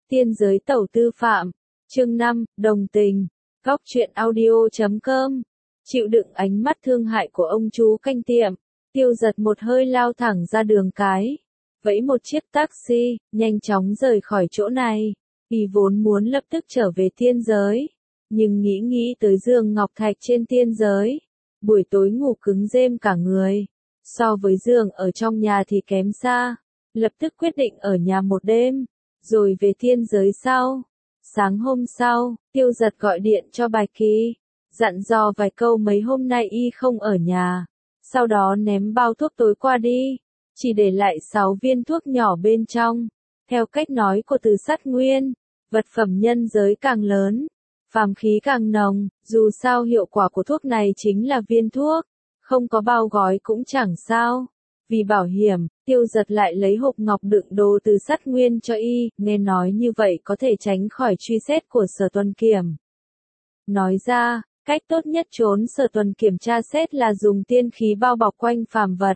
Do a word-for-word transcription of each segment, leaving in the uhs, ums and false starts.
Tiên giới tẩu tư phạm, chương năm, đồng tình, góc truyện audio chấm com, chịu đựng ánh mắt thương hại của ông chú canh tiệm, Tiêu Giật một hơi lao thẳng ra đường cái, vẫy một chiếc taxi, nhanh chóng rời khỏi chỗ này, vì vốn muốn lập tức trở về tiên giới, nhưng nghĩ nghĩ tới giường ngọc thạch trên tiên giới, buổi tối ngủ cứng rêm cả người, so với giường ở trong nhà thì kém xa, lập tức quyết định ở nhà một đêm, rồi về tiên giới sau. Sáng hôm sau, Tiêu Giật gọi điện cho Bạch Kỳ, dặn dò vài câu mấy hôm nay y không ở nhà, sau đó ném bao thuốc tối qua đi, chỉ để lại sáu viên thuốc nhỏ bên trong. Theo cách nói của Từ Sát Nguyên, vật phẩm nhân giới càng lớn, phàm khí càng nồng, dù sao hiệu quả của thuốc này chính là viên thuốc, không có bao gói cũng chẳng sao. Vì bảo hiểm, Tiêu Giật lại lấy hộp ngọc đựng đồ Từ Sát Nguyên cho y, nghe nói như vậy có thể tránh khỏi truy xét của Sở Tuần Kiểm. Nói ra, cách tốt nhất trốn Sở Tuần Kiểm tra xét là dùng tiên khí bao bọc quanh phàm vật,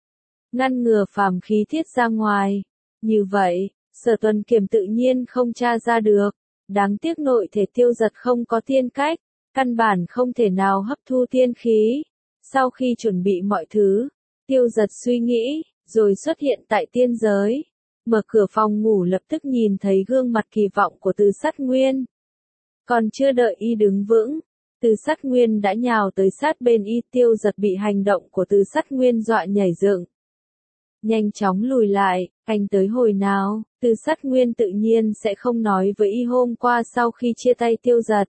ngăn ngừa phàm khí tiết ra ngoài. Như vậy, Sở Tuần Kiểm tự nhiên không tra ra được. Đáng tiếc nội thể Tiêu Giật không có tiên cách, căn bản không thể nào hấp thu tiên khí. Sau khi chuẩn bị mọi thứ, Tiêu Giật suy nghĩ, rồi xuất hiện tại tiên giới. Mở cửa phòng ngủ lập tức nhìn thấy gương mặt kỳ vọng của Từ Sát Nguyên. Còn chưa đợi y đứng vững, Từ Sát Nguyên đã nhào tới sát bên y. Tiêu Giật bị hành động của Từ Sát Nguyên dọa nhảy dựng, nhanh chóng lùi lại. Anh tới hồi nào? Từ Sát Nguyên tự nhiên sẽ không nói với y hôm qua sau khi chia tay Tiêu Giật.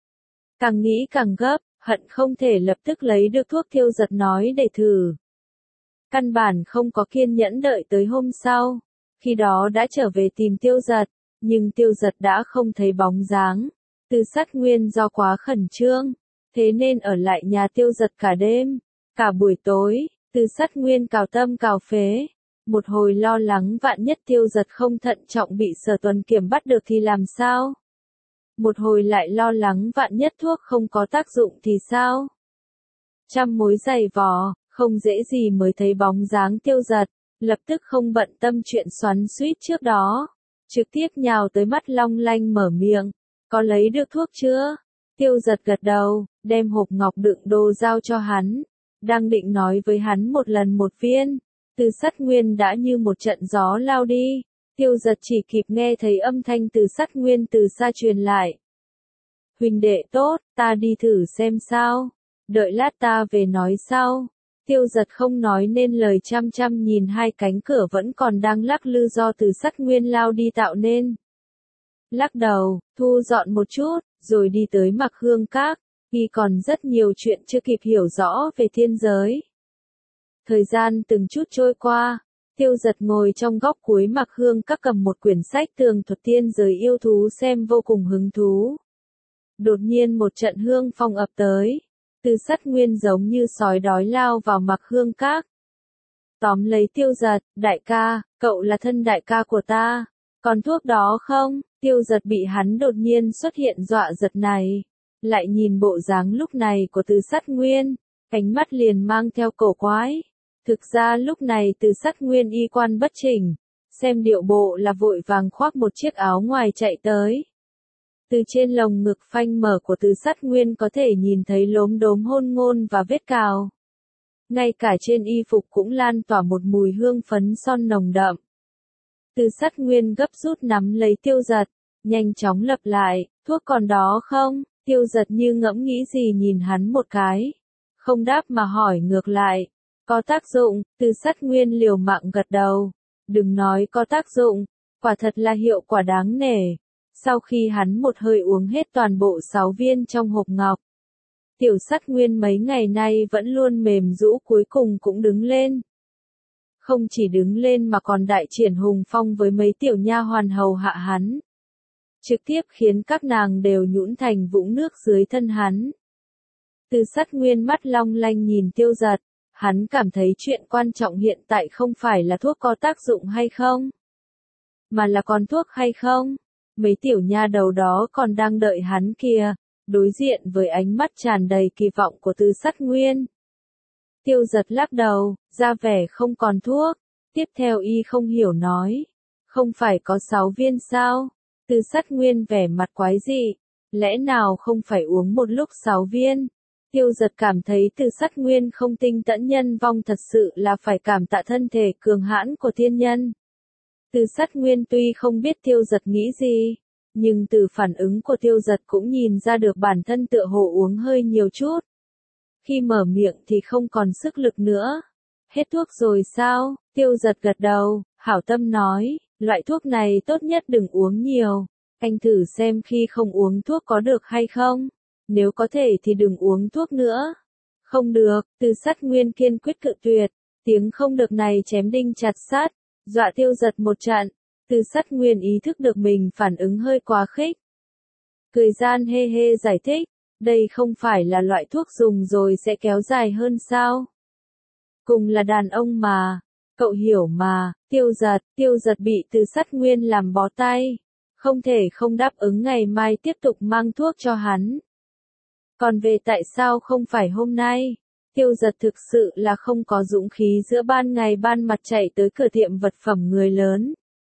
Càng nghĩ càng gấp, hận không thể lập tức lấy được thuốc Tiêu Giật nói để thử. Căn bản không có kiên nhẫn đợi tới hôm sau, khi đó đã trở về tìm Tiêu Giật, nhưng Tiêu Giật đã không thấy bóng dáng. Từ Sát Nguyên do quá khẩn trương, thế nên ở lại nhà Tiêu Giật cả đêm, cả buổi tối. Từ Sát Nguyên cào tâm cào phế, một hồi lo lắng vạn nhất Tiêu Giật không thận trọng bị Sở Tuần Kiểm bắt được thì làm sao? Một hồi lại lo lắng vạn nhất thuốc không có tác dụng thì sao? Trăm mối giày vò, không dễ gì mới thấy bóng dáng Tiêu Giật, lập tức không bận tâm chuyện xoắn xuýt trước đó, trực tiếp nhào tới mắt long lanh mở miệng, có lấy được thuốc chưa? Tiêu Giật gật đầu, đem hộp ngọc đựng đồ giao cho hắn, đang định nói với hắn một lần một viên, Từ Sát Nguyên đã như một trận gió lao đi. Tiêu Giật chỉ kịp nghe thấy âm thanh Từ Sát Nguyên từ xa truyền lại. Huynh đệ tốt, ta đi thử xem sao, đợi lát ta về nói sau. Tiêu Giật không nói nên lời, chăm chăm nhìn hai cánh cửa vẫn còn đang lắc lư do Từ Sát Nguyên lao đi tạo nên. Lắc đầu, thu dọn một chút, rồi đi tới Mặc Hương Các, vì còn rất nhiều chuyện chưa kịp hiểu rõ về thiên giới. Thời gian từng chút trôi qua, Tiêu Giật ngồi trong góc cuối Mặc Hương Các cầm một quyển sách tường thuật tiên giới yêu thú xem vô cùng hứng thú. Đột nhiên một trận hương phong ập tới, Từ Sát Nguyên giống như sói đói lao vào Mặc Hương Các. Tóm lấy Tiêu Giật, đại ca, cậu là thân đại ca của ta, còn thuốc đó không? Tiêu Giật bị hắn đột nhiên xuất hiện dọa giật này, lại nhìn bộ dáng lúc này của Từ Sát Nguyên, ánh mắt liền mang theo cổ quái. Thực ra lúc này Từ Sát Nguyên y quan bất chỉnh, xem điệu bộ là vội vàng khoác một chiếc áo ngoài chạy tới. Từ trên lồng ngực phanh mở của Từ Sát Nguyên có thể nhìn thấy lốm đốm hôn ngôn và vết cào. Ngay cả trên y phục cũng lan tỏa một mùi hương phấn son nồng đậm. Từ Sát Nguyên gấp rút nắm lấy Tiêu Giật, nhanh chóng lặp lại, thuốc còn đó không? Tiêu Giật như ngẫm nghĩ gì nhìn hắn một cái, không đáp mà hỏi ngược lại, có tác dụng? Từ Sát Nguyên liều mạng gật đầu, đừng nói có tác dụng, quả thật là hiệu quả đáng nể. Sau khi hắn một hơi uống hết toàn bộ sáu viên trong hộp ngọc, Tiểu Sát Nguyên mấy ngày nay vẫn luôn mềm rũ, cuối cùng cũng đứng lên. Không chỉ đứng lên mà còn đại triển hùng phong với mấy tiểu nha hoàn hầu hạ hắn, trực tiếp khiến các nàng đều nhũn thành vũng nước dưới thân hắn. Từ Sát Nguyên mắt long lanh nhìn Tiêu Giật, hắn cảm thấy chuyện quan trọng hiện tại không phải là thuốc có tác dụng hay không, mà là còn thuốc hay không. Mấy tiểu nha đầu đó còn đang đợi hắn kìa, đối diện với ánh mắt tràn đầy kỳ vọng của Từ Sát Nguyên. Tiêu Giật lắc đầu, ra vẻ không còn thuốc. Tiếp theo y không hiểu nói, không phải có sáu viên sao? Từ Sắt Nguyên vẻ mặt quái dị, lẽ nào không phải uống một lúc sáu viên? Tiêu Giật cảm thấy Từ Sắt Nguyên không tinh tẫn nhân vong thật sự là phải cảm tạ thân thể cường hãn của thiên nhân. Từ Sắt Nguyên tuy không biết Tiêu Giật nghĩ gì, nhưng từ phản ứng của Tiêu Giật cũng nhìn ra được bản thân tựa hồ uống hơi nhiều chút. Khi mở miệng thì không còn sức lực nữa. Hết thuốc rồi sao? Tiêu Giật gật đầu, hảo tâm nói, loại thuốc này tốt nhất đừng uống nhiều. Anh thử xem khi không uống thuốc có được hay không. Nếu có thể thì đừng uống thuốc nữa. Không được, Từ Sắt Nguyên kiên quyết cự tuyệt. Tiếng không được này chém đinh chặt sắt, dọa Tiêu Giật một trận. Từ Sắt Nguyên ý thức được mình phản ứng hơi quá khích. Cười gian hê hê giải thích, đây không phải là loại thuốc dùng rồi sẽ kéo dài hơn sao? Cùng là đàn ông mà, cậu hiểu mà. Tiêu Giật, Tiêu Giật bị Từ Sắt Nguyên làm bó tay, không thể không đáp ứng ngày mai tiếp tục mang thuốc cho hắn. Còn về tại sao không phải hôm nay? Tiêu Giật thực sự là không có dũng khí giữa ban ngày ban mặt chạy tới cửa tiệm vật phẩm người lớn.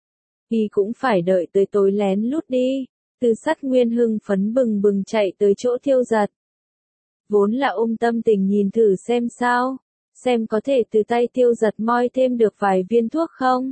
Y cũng phải đợi tới tối lén lút đi. Từ Sắt Nguyên hưng phấn bừng bừng chạy tới chỗ Tiêu Giật. Vốn là ôm tâm tình nhìn thử xem sao, xem có thể từ tay Tiêu Giật moi thêm được vài viên thuốc không.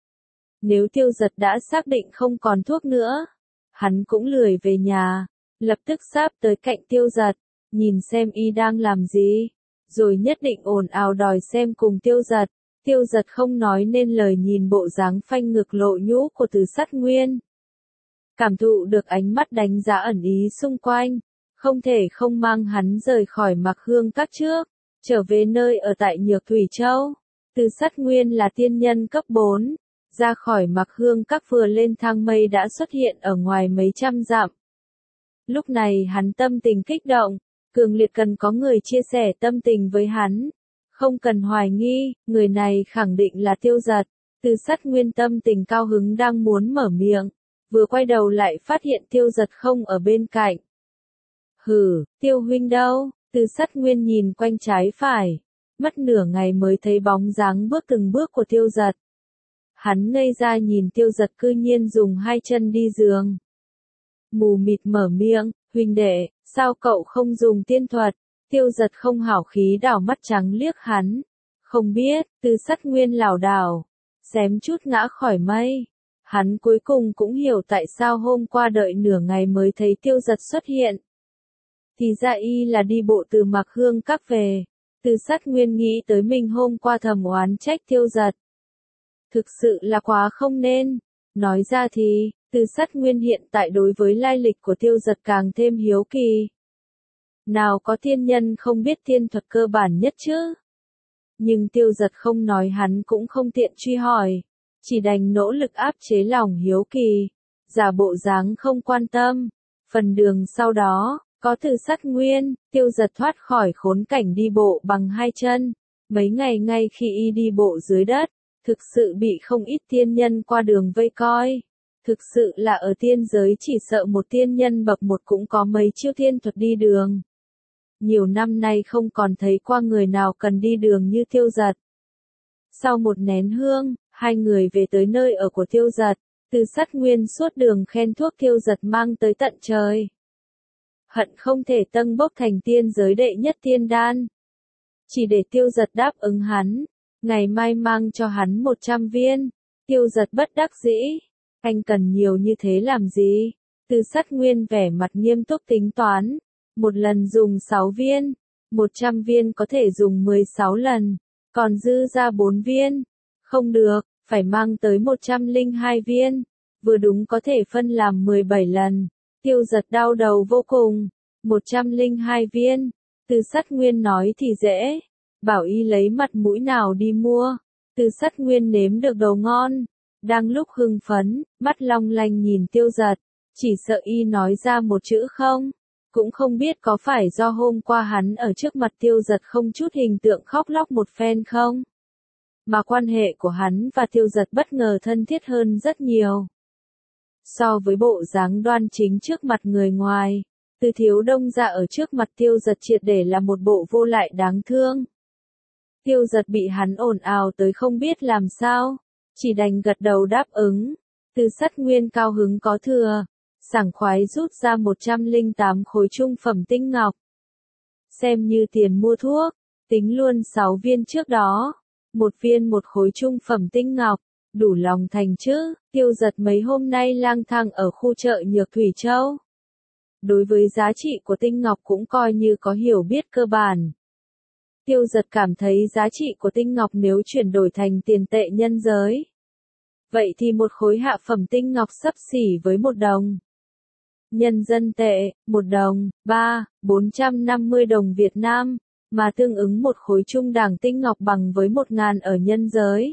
Nếu Tiêu Giật đã xác định không còn thuốc nữa, hắn cũng lười về nhà, lập tức sáp tới cạnh Tiêu Giật, nhìn xem y đang làm gì, rồi nhất định ồn ào đòi xem cùng Tiêu Giật. Tiêu Giật không nói nên lời nhìn bộ dáng phanh ngực lộ nhũ của Từ Sắt Nguyên. Cảm thụ được ánh mắt đánh giá ẩn ý xung quanh, không thể không mang hắn rời khỏi Mạc Hương Các trước, trở về nơi ở tại Nhược Thủy Châu. Từ Sắt Nguyên là tiên nhân cấp bốn, ra khỏi Mạc Hương Các vừa lên thang mây đã xuất hiện ở ngoài mấy trăm dặm. Lúc này hắn tâm tình kích động, cường liệt cần có người chia sẻ tâm tình với hắn. Không cần hoài nghi, người này khẳng định là Tiêu Giật. Từ Sắt Nguyên tâm tình cao hứng đang muốn mở miệng, vừa quay đầu lại phát hiện Tiêu Giật không ở bên cạnh. Hừ, Tiêu huynh đâu? Từ Sắt Nguyên nhìn quanh trái phải, mất nửa ngày mới thấy bóng dáng bước từng bước của Tiêu Giật. Hắn ngây ra nhìn Tiêu Giật cư nhiên dùng hai chân đi giường. Mù mịt mở miệng, huynh đệ, sao cậu không dùng tiên thuật? Tiêu Giật không hảo khí đảo mắt trắng liếc hắn. Không biết. Từ Sắt Nguyên lảo đảo, xém chút ngã khỏi mây. Hắn cuối cùng cũng hiểu tại sao hôm qua đợi nửa ngày mới thấy Tiêu Giật xuất hiện. Thì ra y là đi bộ từ Mạc Hương Các về. Từ Sắt Nguyên nghĩ tới mình hôm qua thầm oán trách Tiêu Giật. Thực sự là quá không nên. Nói ra thì, Từ Sắt Nguyên hiện tại đối với lai lịch của Tiêu Giật càng thêm hiếu kỳ. Nào có tiên nhân không biết tiên thuật cơ bản nhất chứ? Nhưng Tiêu Giật không nói hắn cũng không tiện truy hỏi, chỉ đành nỗ lực áp chế lòng hiếu kỳ, giả bộ dáng không quan tâm. Phần đường sau đó, có Từ Sắt Nguyên, Tiêu Giật thoát khỏi khốn cảnh đi bộ bằng hai chân. Mấy ngày ngay khi y đi bộ dưới đất, thực sự bị không ít tiên nhân qua đường vây coi. Thực sự là ở tiên giới chỉ sợ một tiên nhân bậc một cũng có mấy chiêu tiên thuật đi đường. Nhiều năm nay không còn thấy qua người nào cần đi đường như Tiêu Giật. Sau một nén hương, hai người về tới nơi ở của Tiêu Giật. Từ Sắt Nguyên suốt đường khen thuốc Tiêu Giật mang tới tận trời. Hận không thể tâng bốc thành tiên giới đệ nhất tiên đan. Chỉ để Tiêu Giật đáp ứng hắn, ngày mai mang cho hắn một trăm viên. Tiêu Giật bất đắc dĩ, anh cần nhiều như thế làm gì? Từ Sắt Nguyên vẻ mặt nghiêm túc tính toán. Một lần dùng sáu viên, một trăm viên có thể dùng mười sáu lần, còn dư ra bốn viên. Không được, phải mang tới một trăm lẻ hai viên, vừa đúng có thể phân làm mười bảy lần. Tiêu Giật đau đầu vô cùng, một trăm lẻ hai viên. Từ Sắt Nguyên nói thì dễ, bảo y lấy mặt mũi nào đi mua. Từ Sắt Nguyên nếm được đồ ngon, đang lúc hưng phấn, mắt long lanh nhìn Tiêu Giật, chỉ sợ y nói ra một chữ không. Cũng không biết có phải do hôm qua hắn ở trước mặt Tiêu Giật không chút hình tượng khóc lóc một phen không? Mà quan hệ của hắn và Tiêu Giật bất ngờ thân thiết hơn rất nhiều. So với bộ dáng đoan chính trước mặt người ngoài, Từ Thiếu Đông ra ở trước mặt Tiêu Giật triệt để là một bộ vô lại đáng thương. Tiêu Giật bị hắn ồn ào tới không biết làm sao, chỉ đành gật đầu đáp ứng. Từ Sắt Nguyên cao hứng có thừa, sảng khoái rút ra một trăm lẻ tám khối trung phẩm tinh ngọc. Xem như tiền mua thuốc, tính luôn sáu viên trước đó, một viên một khối trung phẩm tinh ngọc, đủ lòng thành chứ. Tiêu Giật mấy hôm nay lang thang ở khu chợ Nhược Thủy Châu. Đối với giá trị của tinh ngọc cũng coi như có hiểu biết cơ bản. Tiêu Giật cảm thấy giá trị của tinh ngọc nếu chuyển đổi thành tiền tệ nhân giới, vậy thì một khối hạ phẩm tinh ngọc xấp xỉ với một đồng. Nhân dân tệ, một đồng, ba, bốn trăm năm mươi đồng Việt Nam, mà tương ứng một khối trung đẳng tinh ngọc bằng với một ngàn ở nhân giới.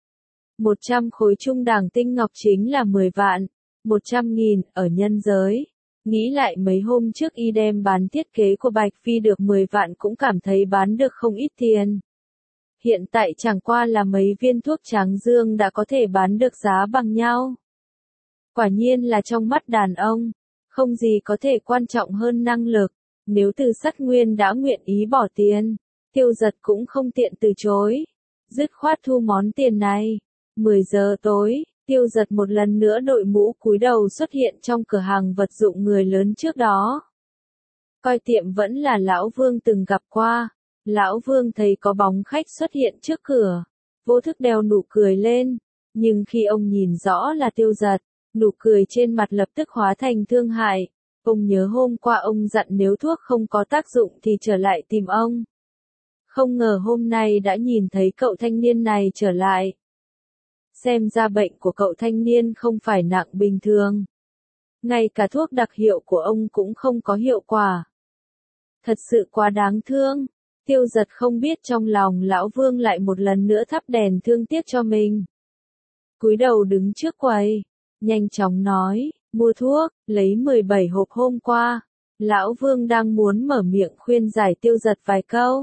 một trăm khối trung đẳng tinh ngọc chính là mười vạn, một trăm nghìn ở nhân giới. Nghĩ lại mấy hôm trước y đem bán thiết kế của Bạch Phi được mười vạn cũng cảm thấy bán được không ít tiền. Hiện tại chẳng qua là mấy viên thuốc tráng dương đã có thể bán được giá bằng nhau. Quả nhiên là trong mắt đàn ông, không gì có thể quan trọng hơn năng lực. Nếu Từ Sắt Nguyên đã nguyện ý bỏ tiền, Tiêu Giật cũng không tiện từ chối. Dứt khoát thu món tiền này. mười giờ tối, Tiêu Giật một lần nữa đội mũ cúi đầu xuất hiện trong cửa hàng vật dụng người lớn trước đó. Coi tiệm vẫn là Lão Vương từng gặp qua. Lão Vương thấy có bóng khách xuất hiện trước cửa, vô thức đeo nụ cười lên. Nhưng khi ông nhìn rõ là Tiêu Giật, nụ cười trên mặt lập tức hóa thành thương hại. Ông nhớ hôm qua ông dặn nếu thuốc không có tác dụng thì trở lại tìm ông. Không ngờ hôm nay đã nhìn thấy cậu thanh niên này trở lại. Xem ra bệnh của cậu thanh niên không phải nặng bình thường. Ngay cả thuốc đặc hiệu của ông cũng không có hiệu quả. Thật sự quá đáng thương. Tiêu Giật không biết trong lòng Lão Vương lại một lần nữa thắp đèn thương tiếc cho mình. Cúi đầu đứng trước quầy, nhanh chóng nói, mua thuốc, lấy mười bảy hộp hôm qua. Lão Vương đang muốn mở miệng khuyên giải Tiêu Giật vài câu.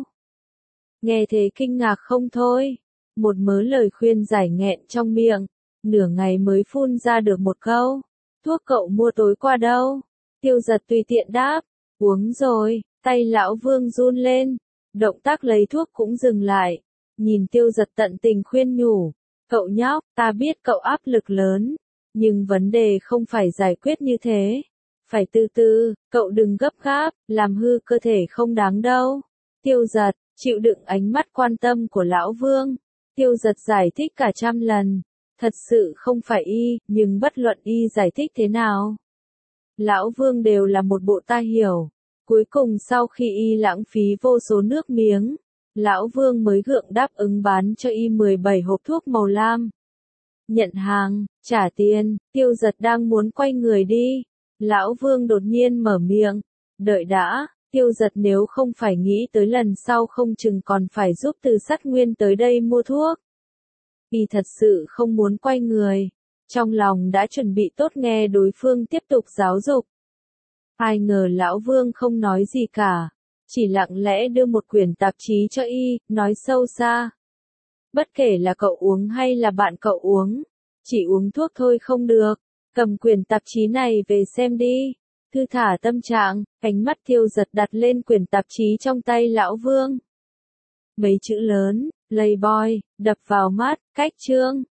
Nghe thế kinh ngạc không thôi. Một mớ lời khuyên giải nghẹn trong miệng, nửa ngày mới phun ra được một câu. Thuốc cậu mua tối qua đâu? Tiêu Giật tùy tiện đáp, uống rồi. Tay Lão Vương run lên, động tác lấy thuốc cũng dừng lại. Nhìn Tiêu Giật tận tình khuyên nhủ, cậu nhóc, ta biết cậu áp lực lớn, nhưng vấn đề không phải giải quyết như thế. Phải từ từ, cậu đừng gấp gáp, làm hư cơ thể không đáng đâu. Tiêu Giật, chịu đựng ánh mắt quan tâm của Lão Vương. Tiêu Giật giải thích cả trăm lần, thật sự không phải y, nhưng bất luận y giải thích thế nào, Lão Vương đều là một bộ ta hiểu. Cuối cùng sau khi y lãng phí vô số nước miếng, Lão Vương mới gượng đáp ứng bán cho y mười bảy hộp thuốc màu lam. Nhận hàng, trả tiền, Tiêu Giật đang muốn quay người đi. Lão Vương đột nhiên mở miệng, đợi đã. Tiêu Giật nếu không phải nghĩ tới lần sau không chừng còn phải giúp Từ Sắt Nguyên tới đây mua thuốc. Y thật sự không muốn quay người. Trong lòng đã chuẩn bị tốt nghe đối phương tiếp tục giáo dục. Ai ngờ Lão Vương không nói gì cả. Chỉ lặng lẽ đưa một quyển tạp chí cho y, nói sâu xa. Bất kể là cậu uống hay là bạn cậu uống, chỉ uống thuốc thôi không được. Cầm quyển tạp chí này về xem đi. Thư thả tâm trạng, ánh mắt Tiêu Giật đặt lên quyển tạp chí trong tay Lão Vương. Mấy chữ lớn, Playboy, đập vào mắt, cách chương.